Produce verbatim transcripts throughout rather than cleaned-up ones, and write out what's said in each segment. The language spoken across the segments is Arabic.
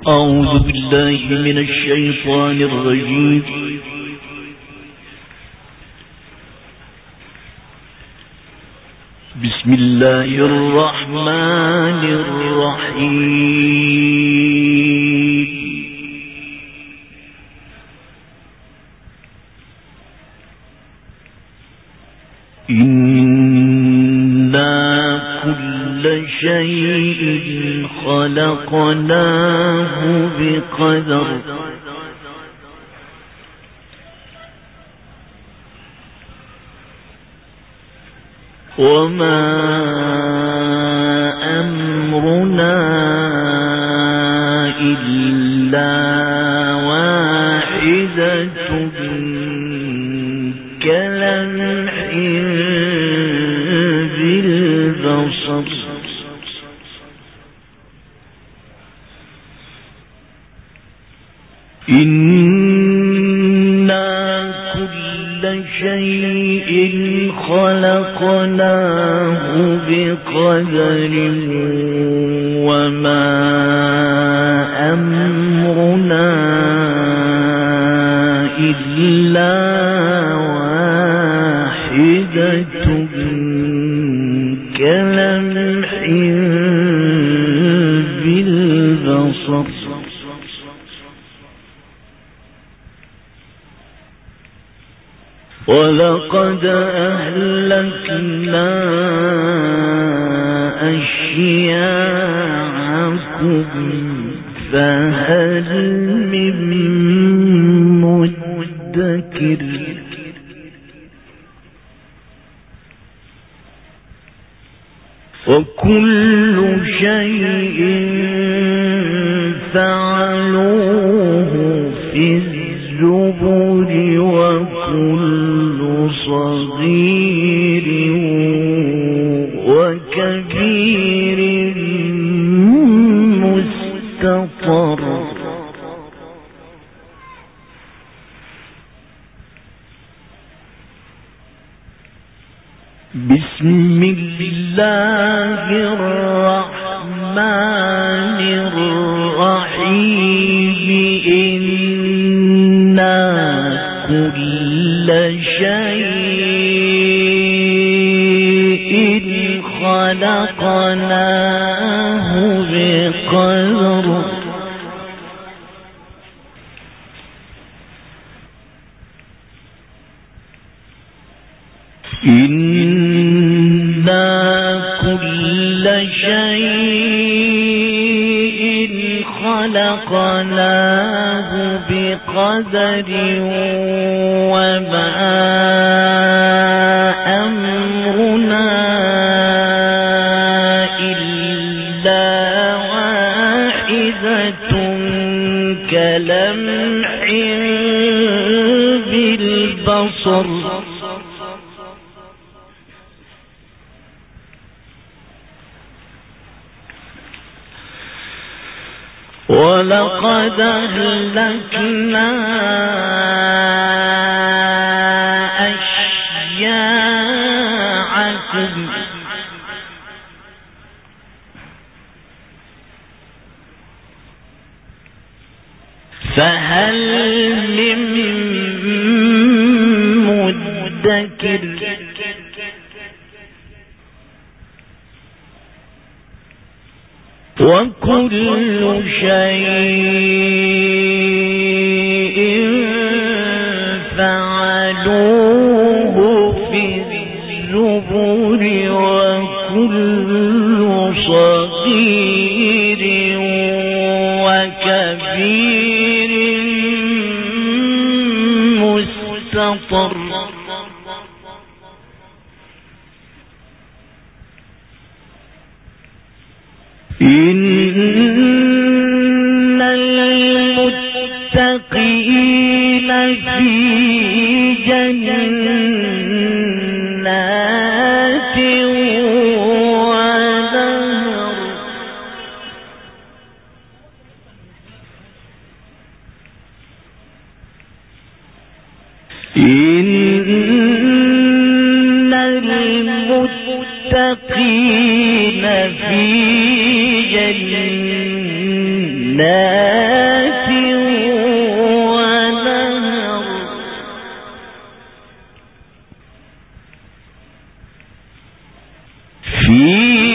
أعوذ بالله من الشيطان الرجيم. بسم الله الرحمن الرحيم. إنا كل شيء خلقناه بقدر وما أمرنا إلا واحدة كلمح بالبصر إنا كل شيء خلقناه بقدر وما أمرنا إلا واحدة كلمح بالبصر ولقد أهلكنا أشياعكم فهل من مدكر وكل شيء فعلوه في الزبر وكل صغير وكبير مستطر بسم الله الرحمن الرحيم. إنا كل شيء خلقناه بقدر إنا كل شيء خلقناه بقدر وما أمرنا إلا واحدة كلمح بالبصر ولقد أهلكنا أشياعكم فهل من مدكر وكل شيء فعلوه في الزبر وكل صغير وكبير مستطر إن المتقين في جنات ونهر إن المتقين في جنات جنات ونهر في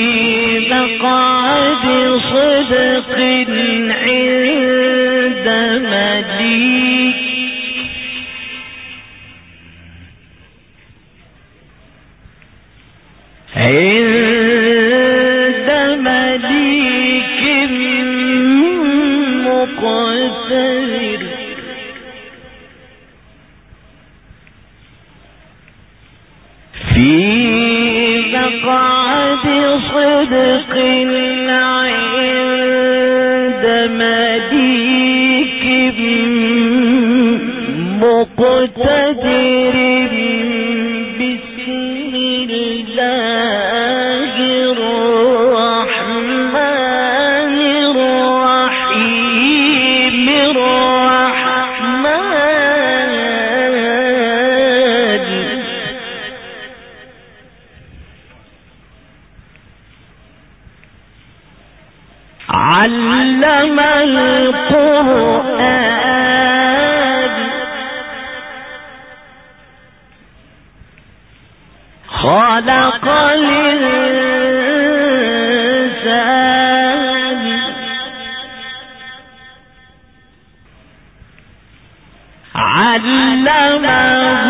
مقعد صدق عند مليك عند مليك مقتدر في مقعد صدق عند مليك مقتدر بسم الله الرحمن الرحيم الرحمن علم القرآن خلق الإنسان علمه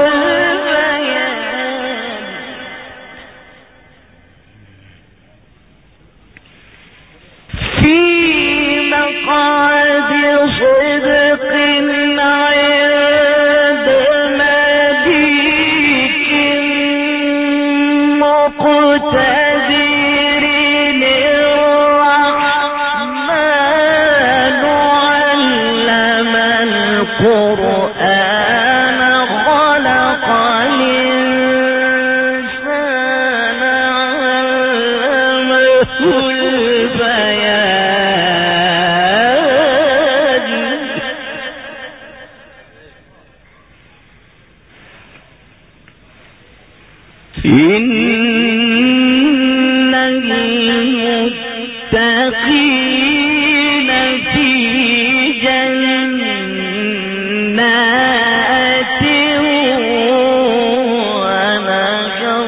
البيان في مقعد صدق عند مليك مقتدر الرحمن علم القرآن خلق الإنسان علمه البيان إن المتقين في جنات ونهر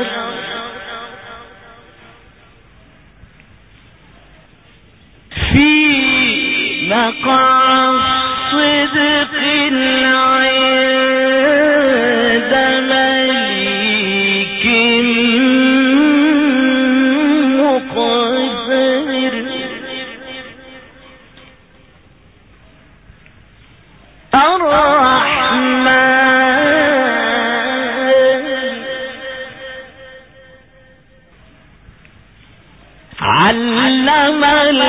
في مقعد صدق عند مليك مقتدر الرحمن علم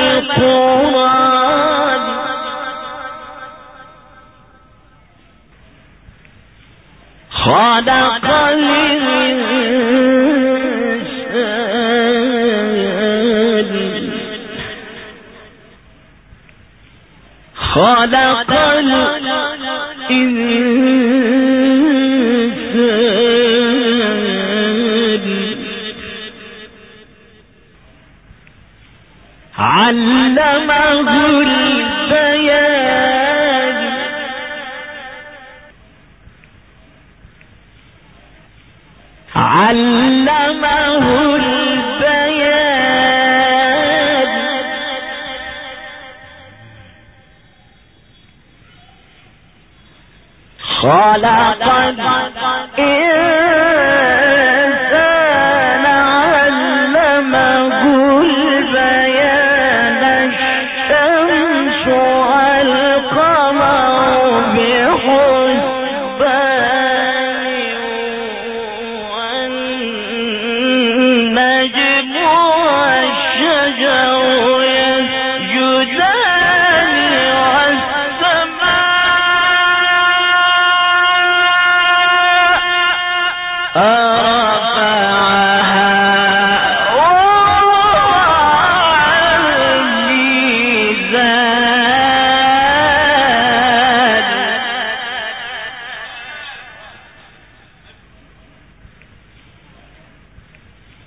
القرآن خلق الإنسان خلق الإنسان علمه البيان علمه البيان خلق الإنسان علمه البيان الشمس والقمر بحسبان والنجم والشجر يسجدان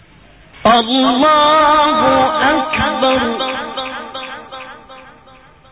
الله أكبر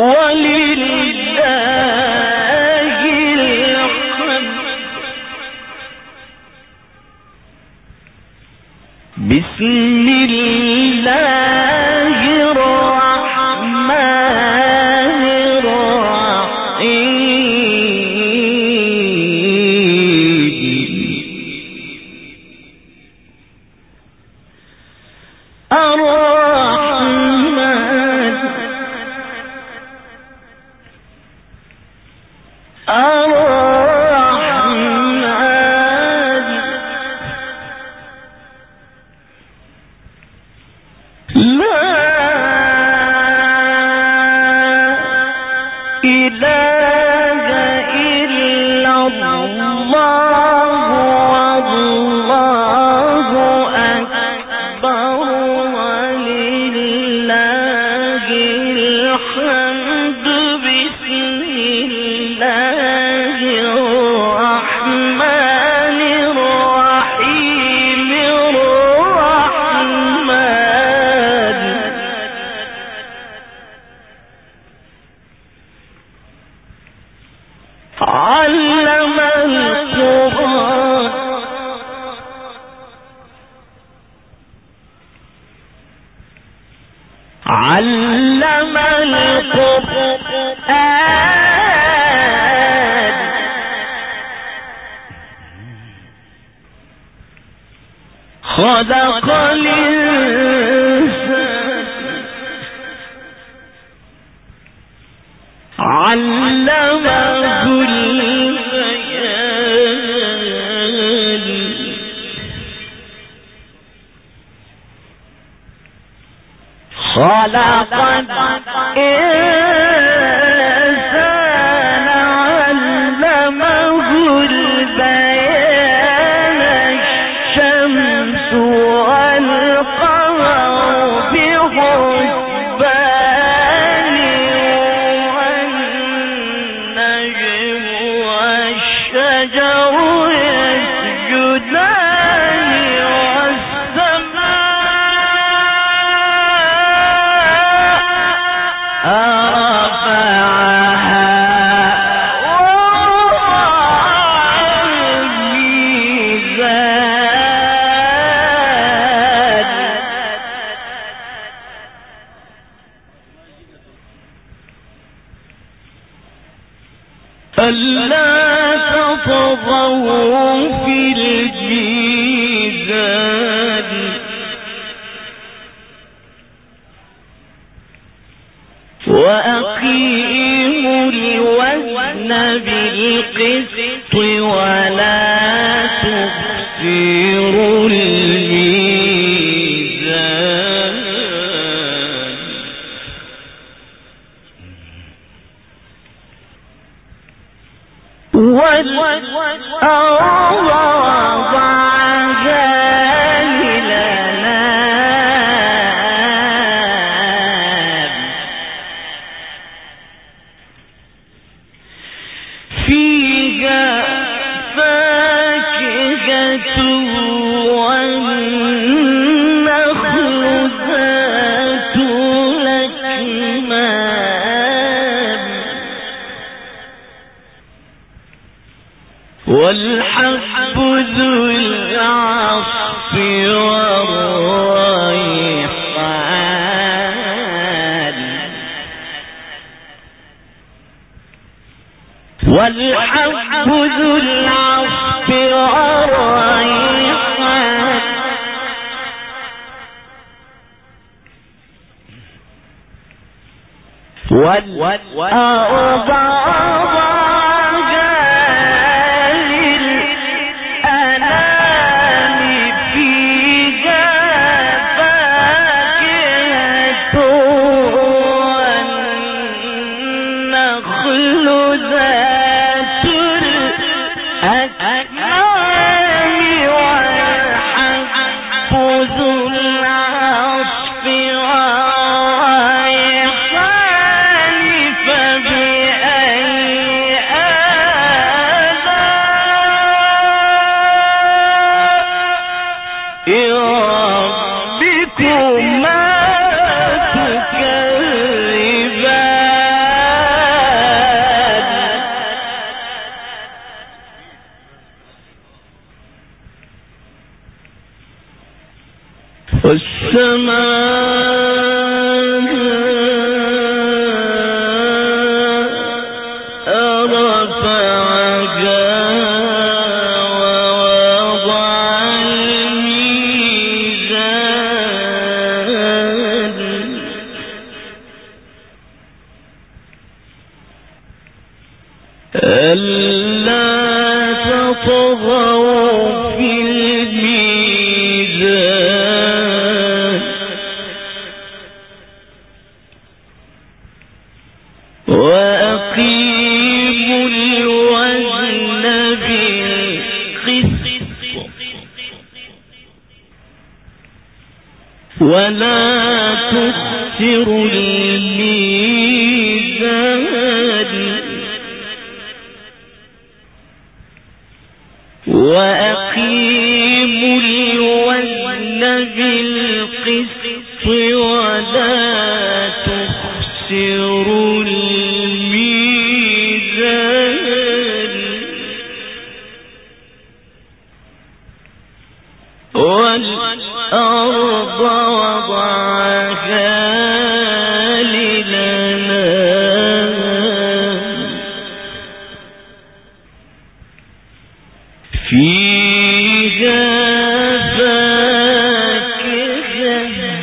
خلق الإنسان علمه البيان خلق الإنسان علمه البيان الشمس والقمر بحسبان والنجم والشجر يسجدان ألا تطغوا في الميزان وأقيموا الوزن بالقسط ولا تخسروا الميزان والأرض وضعها للأنام فيها فاكهة والنخل ذات الأكمام والحب ذو العصف والريحان والحب ذو العصف والريحان والأرض فبأي ولا تخسروا الميزان وأقيموا الوزن بالقسط ولا تخسروا الميزان والأرض وضعها للأنام فيها فاكهة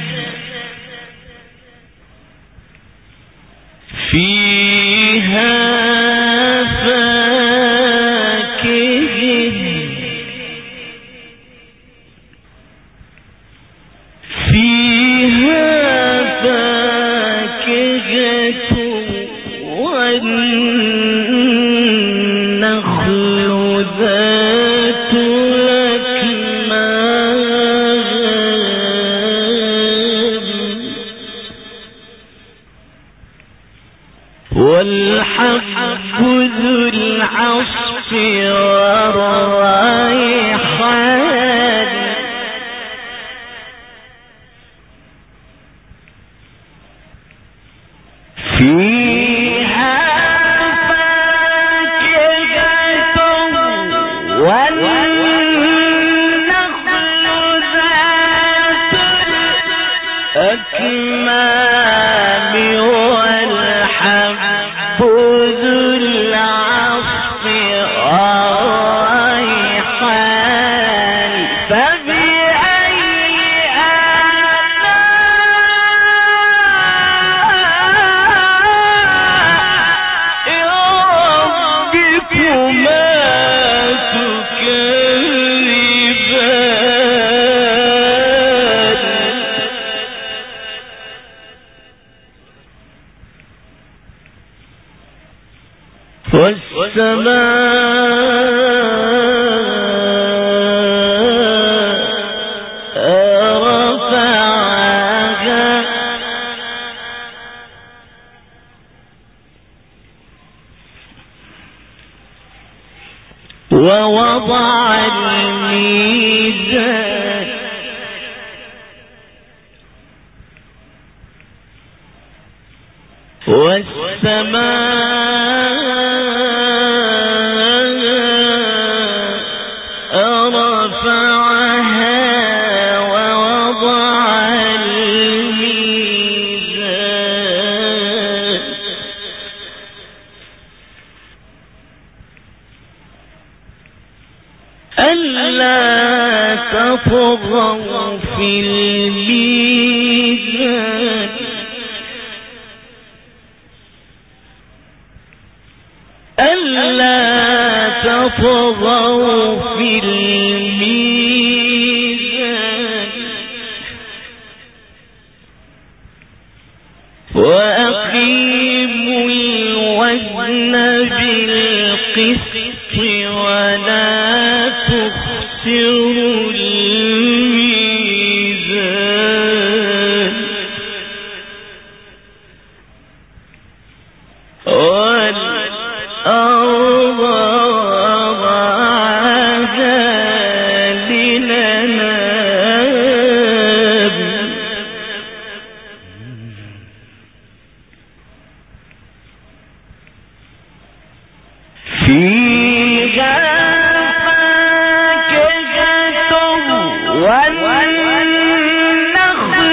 فيها فاكهة فيها فاكهة والنخل ذات الأكمام والحب ذو العصف والريحان فيها فاكهة والنخل ذات الأكمام والحب ذو العصف والريحان فبأي والسماء رفعها ووضع الميزان والسماء رفعها ووضع الميزان ألا تطغوا في الميزان ألا تطغوا في الميزان وأقيموا الوزن بالقسط ولا تخسروا الميزان والأرض وضعها للأنام فيها فاكهة والنخل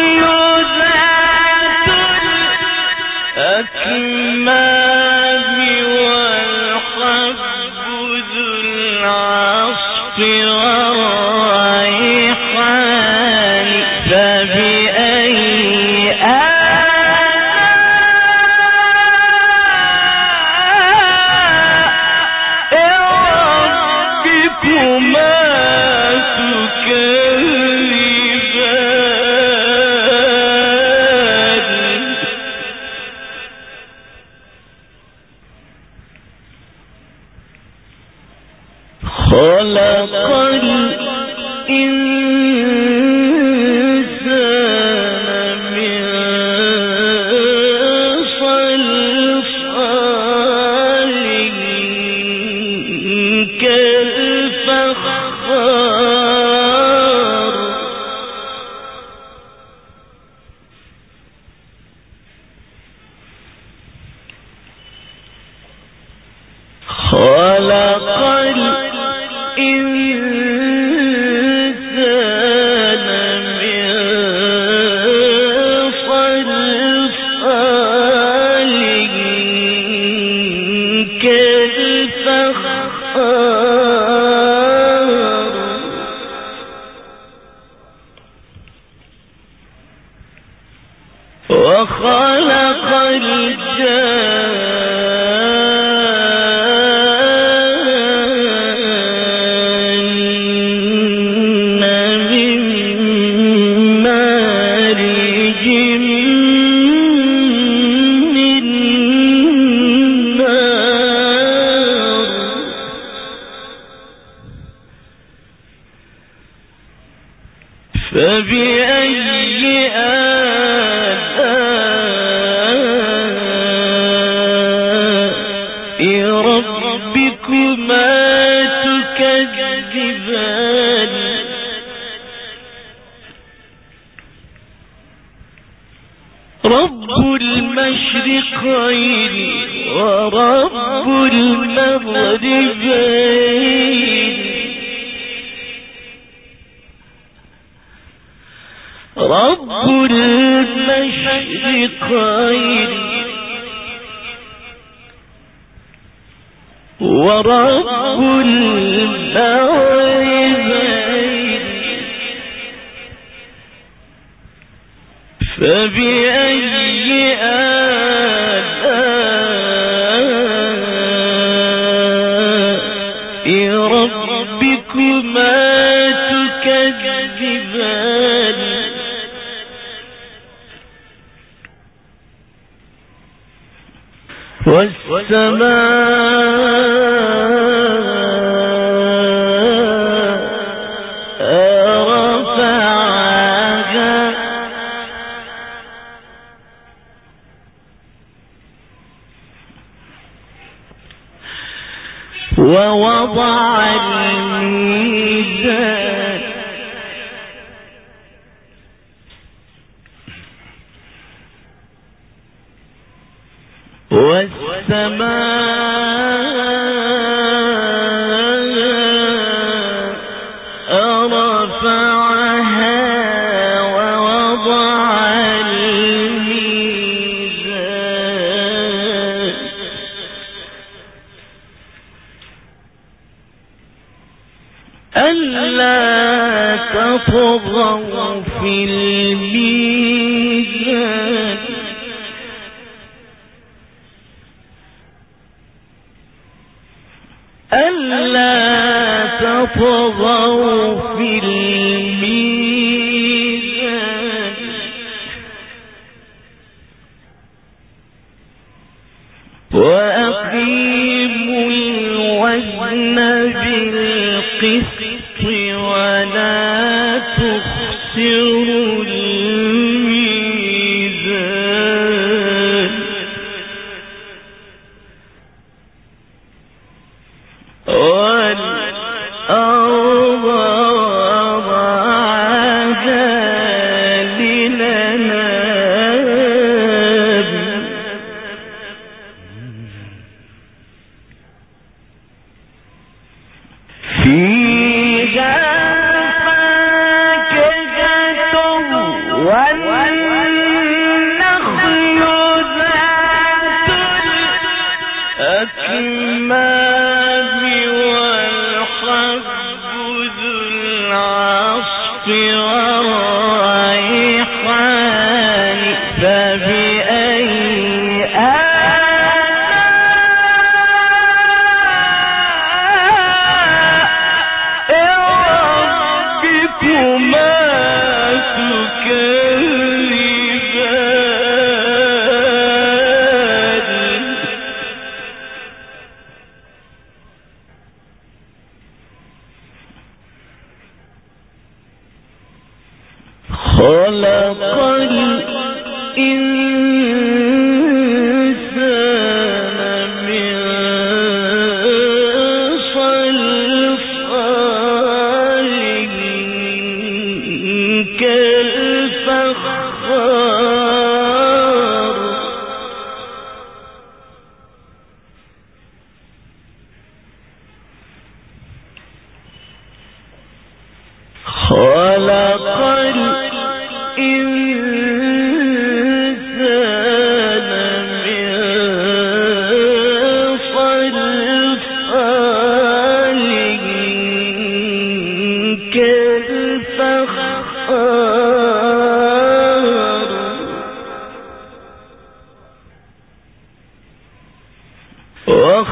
وخلق الجن من مارج من نار فبأي آلاء ربكما تكذبان رب المشرقين ورب المغربين رب المشرقين ورب المغربين فبأي آلاء ربكما تكذبان والسماء رفعها ووضع الميزان والسماء رفعها ووضع الميزان ألا تطغوا في الميزان ألا تطغوا في الميزان وأقيموا الوزن بالقسط ولا تخسروا الميزان والأرض وضعها للأنام فيها فاكهة والنخل ذات الأكمام والحب ذو العصف والريحان فبأي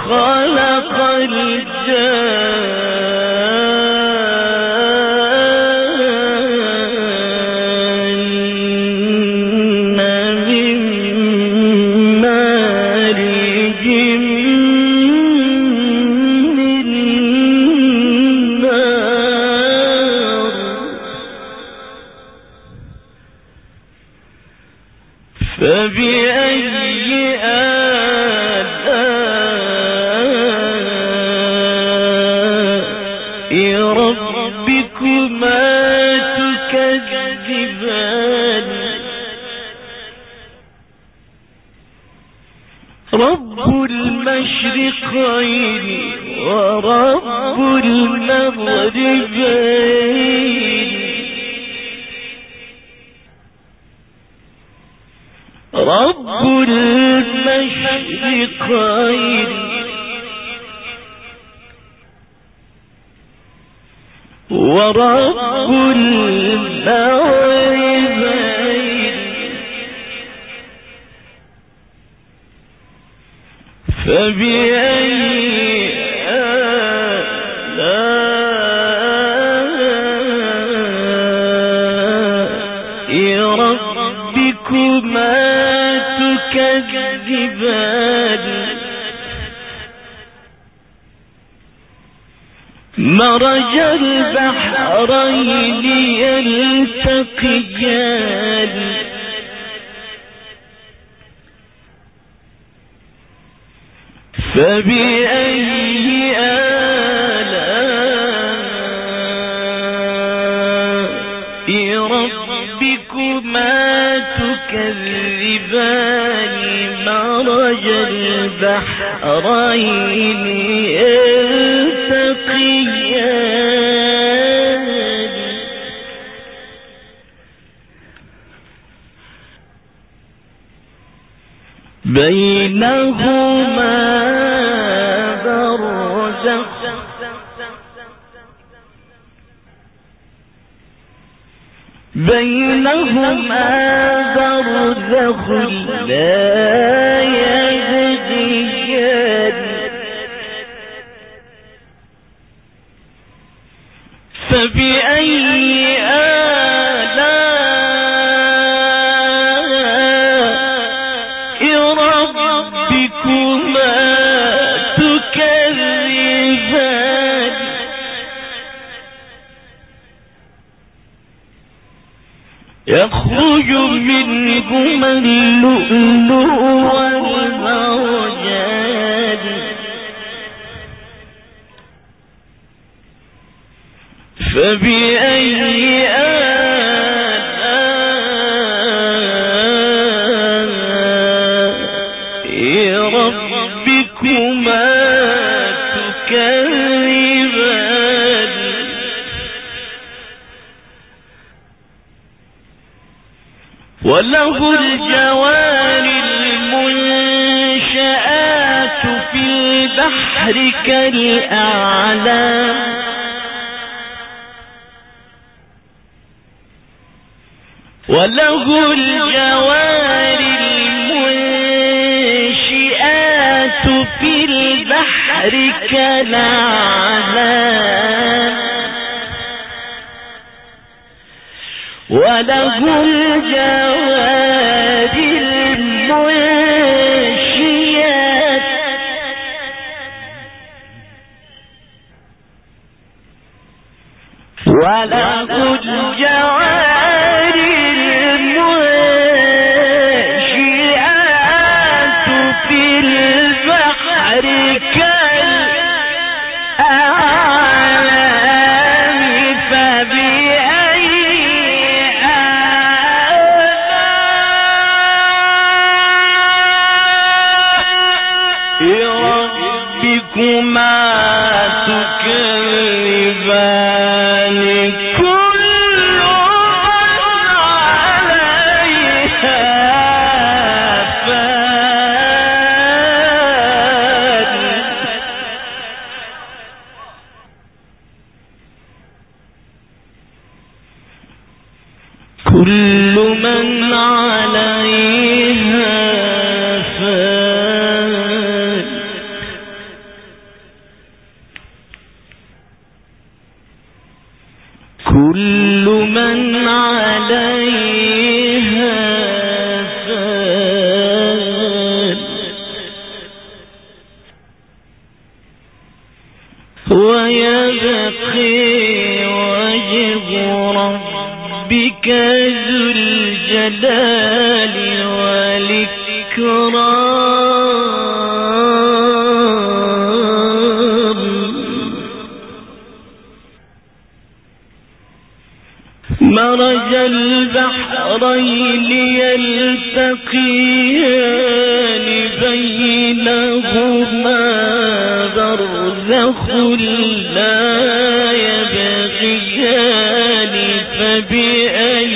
وخلق الجن من مارج من نار فبأي ربكما تكذبان رب المشرقين ورب المغربين رب المشرقين ورب المغربين فبأي آلاء ربكما تكذبان مرج البحرين يلتقيان فبأي آلاء ربكما تكذبان مرج البحرين يلتقيان بينهما برزخ بينهما برزخ لا يبغيان فبأي آلاء ربكما تكذبان يخرج منهما اللؤلؤ والمرجان فبأي آلاء ربكما تكذبان وله الجوار المنشآت في البحر كالأعلام وله الجوار المنشآت في البحر كالأعلام وله الجوار المنشآت وله الجوار المنشآت في البحر كالأعلام فبأي ربكما تكذبان كل من عليها فان كل من عليها فان الجلال والإكرام مرج البحرين يلتقيان بينهما برزخ لا يبغيان فبأي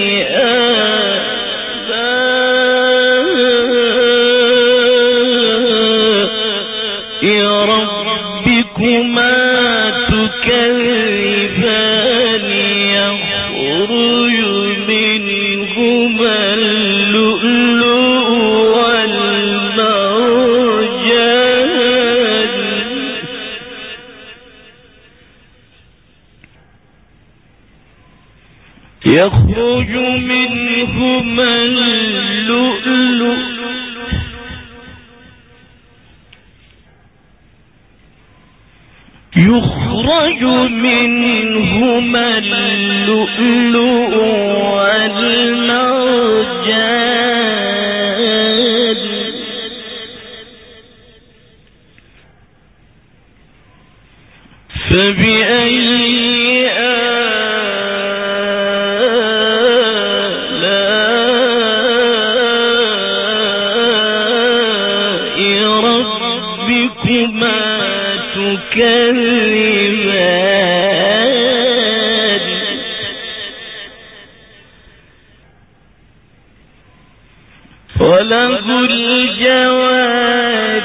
آلاء ربكما تكذبان يخرج منهما اللؤلؤ والمرجان يخرج منهما اللؤلؤ يخرج منهما اللؤلؤ والمرجان فبأي آلاء ربكما تكذبان وله الجوار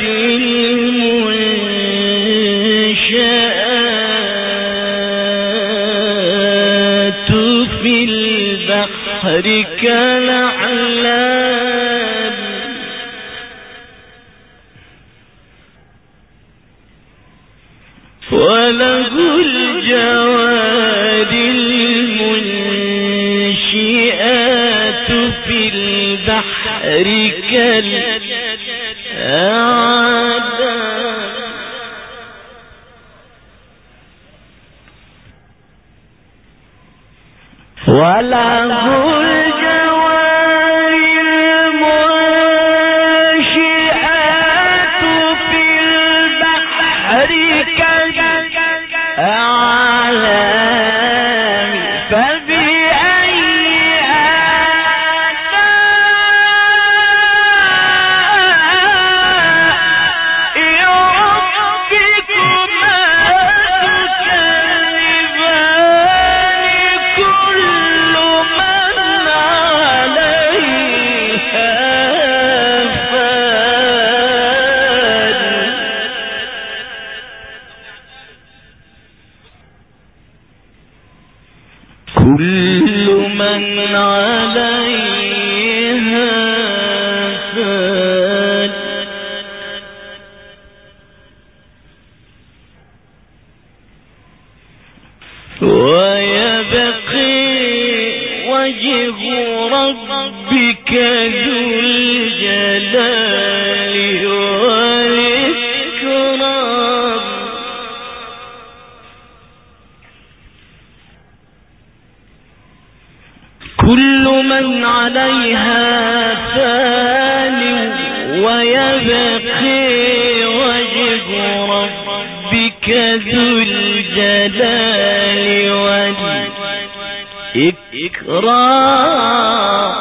المنشآت في البحر كالأعلام وله الجوار المنشآت في البحر كالأعلام وله الجوار المنشآت في البحر كالأعلام فبأي آلاء ربكما تكذبان كل من عليها فان كل من عليها فان ويبقي وجه ربك ذو الجلال والإكرام كل من عليها فان ويبقي وجه ربك ذو الجلال والإكرام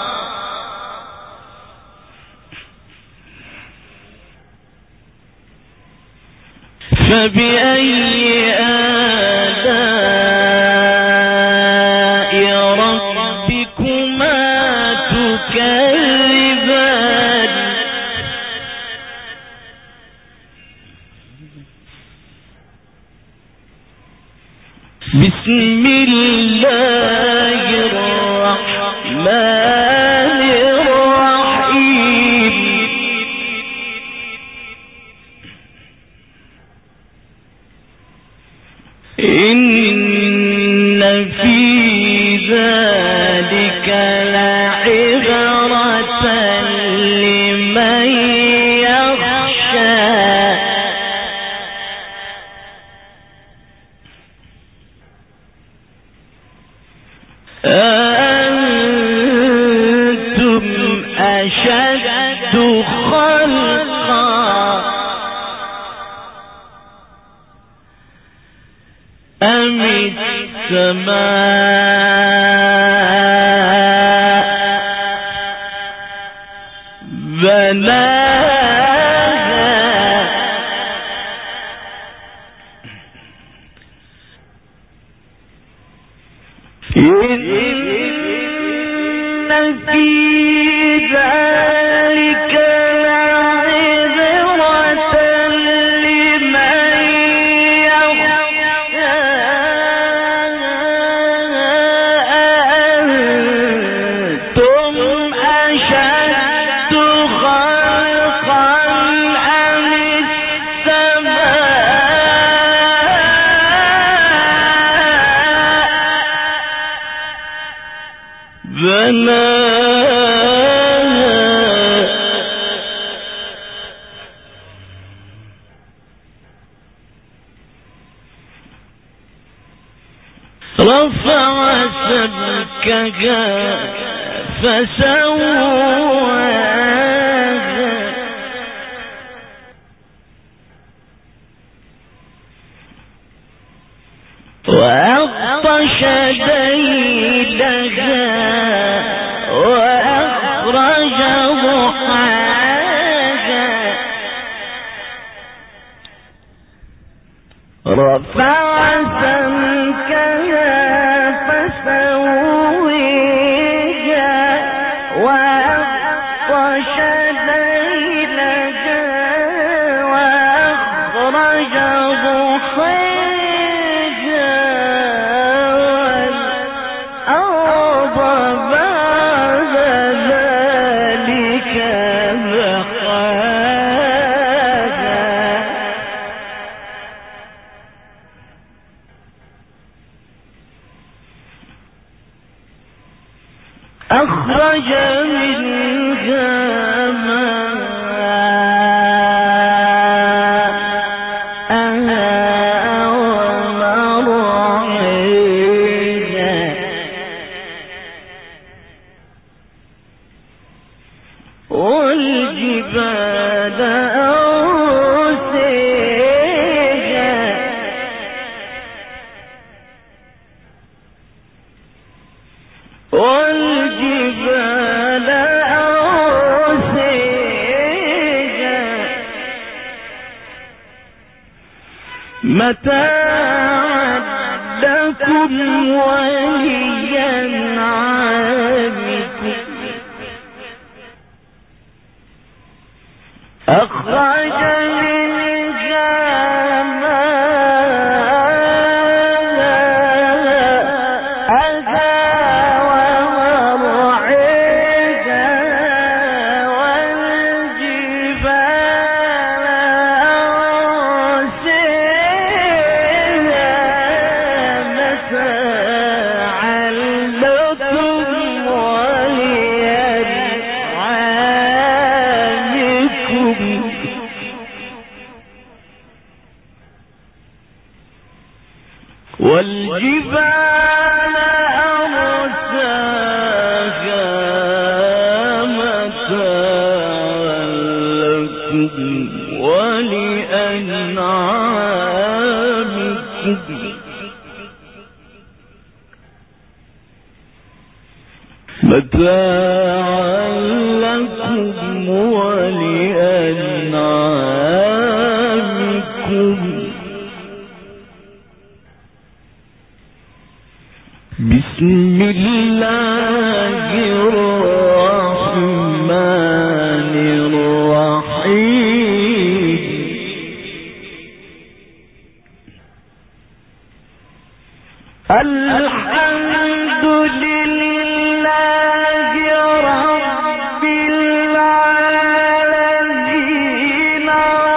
فبأي آلاء ربكما تكذبان بسم الله الرحمن الرحيم إن في ذلك لعبرة لمن يخشى رفع سمكها فسواها وأغطش ليلها وأخرج ضحاها رفع سمكها فسويها وأغطش ليلها وأخرج ضحاها والأرض بعد ذلك دحاها أخرج منها ماءها ومرعاها والجبال أرسيها والجبال أرسيها متاعا لكم ولأنعامكم أخرج منها ماءها ومرعاها والجبال أرسيها متاعا لكم ولأنعامكم والجبال أرساها متاعا لكم ولأنعامكم متاعا لكم ولأنعامكم بسم الله الرحمن الرحيم الحمد لله رب العالمين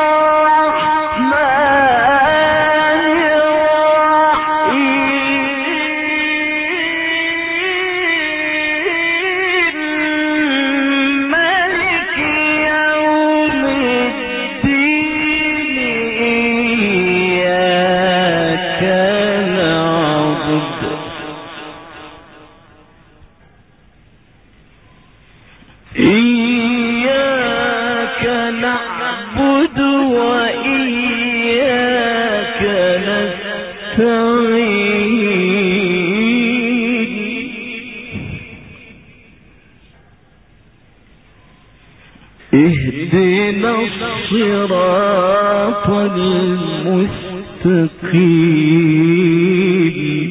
الرحمن الرحيم مالك يوم الدين إياك نعبد إياك نعبد وإياك نستعين اهدنا الصراط المستقيم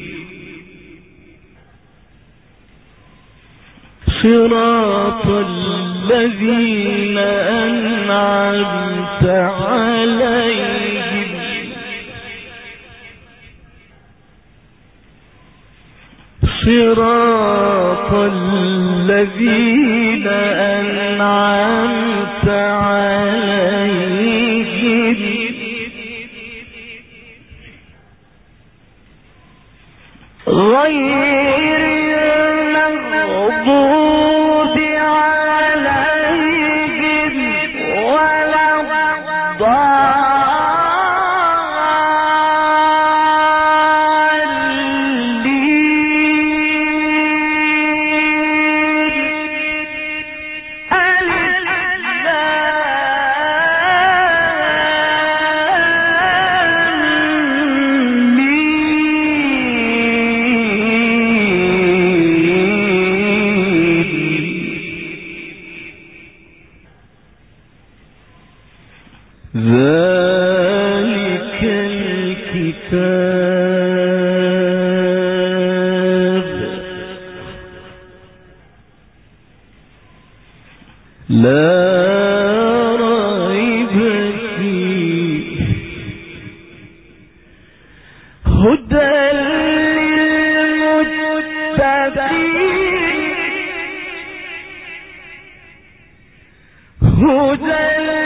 صراط الذين أنعمت عليهم صراط الذين أنعمت عليهم غير المغضوب عليهم ولا ذلك الكتاب لا ريب فيه هدى للمتقين هدى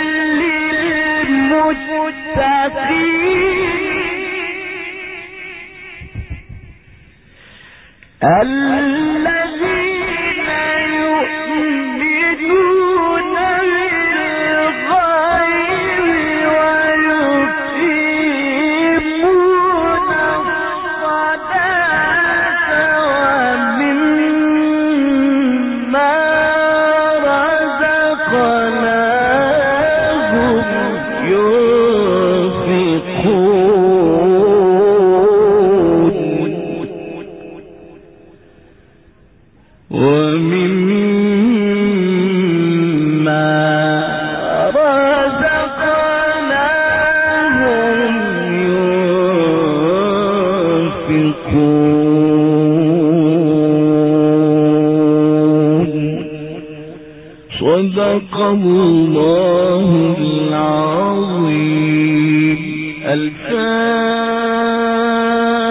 الذين يؤمنون بالغيب ويقيمون الصلاة ومما رزقناهم ينفقون ومما رزقناهم ينفقون صدق الله العظيم. الفاتحة.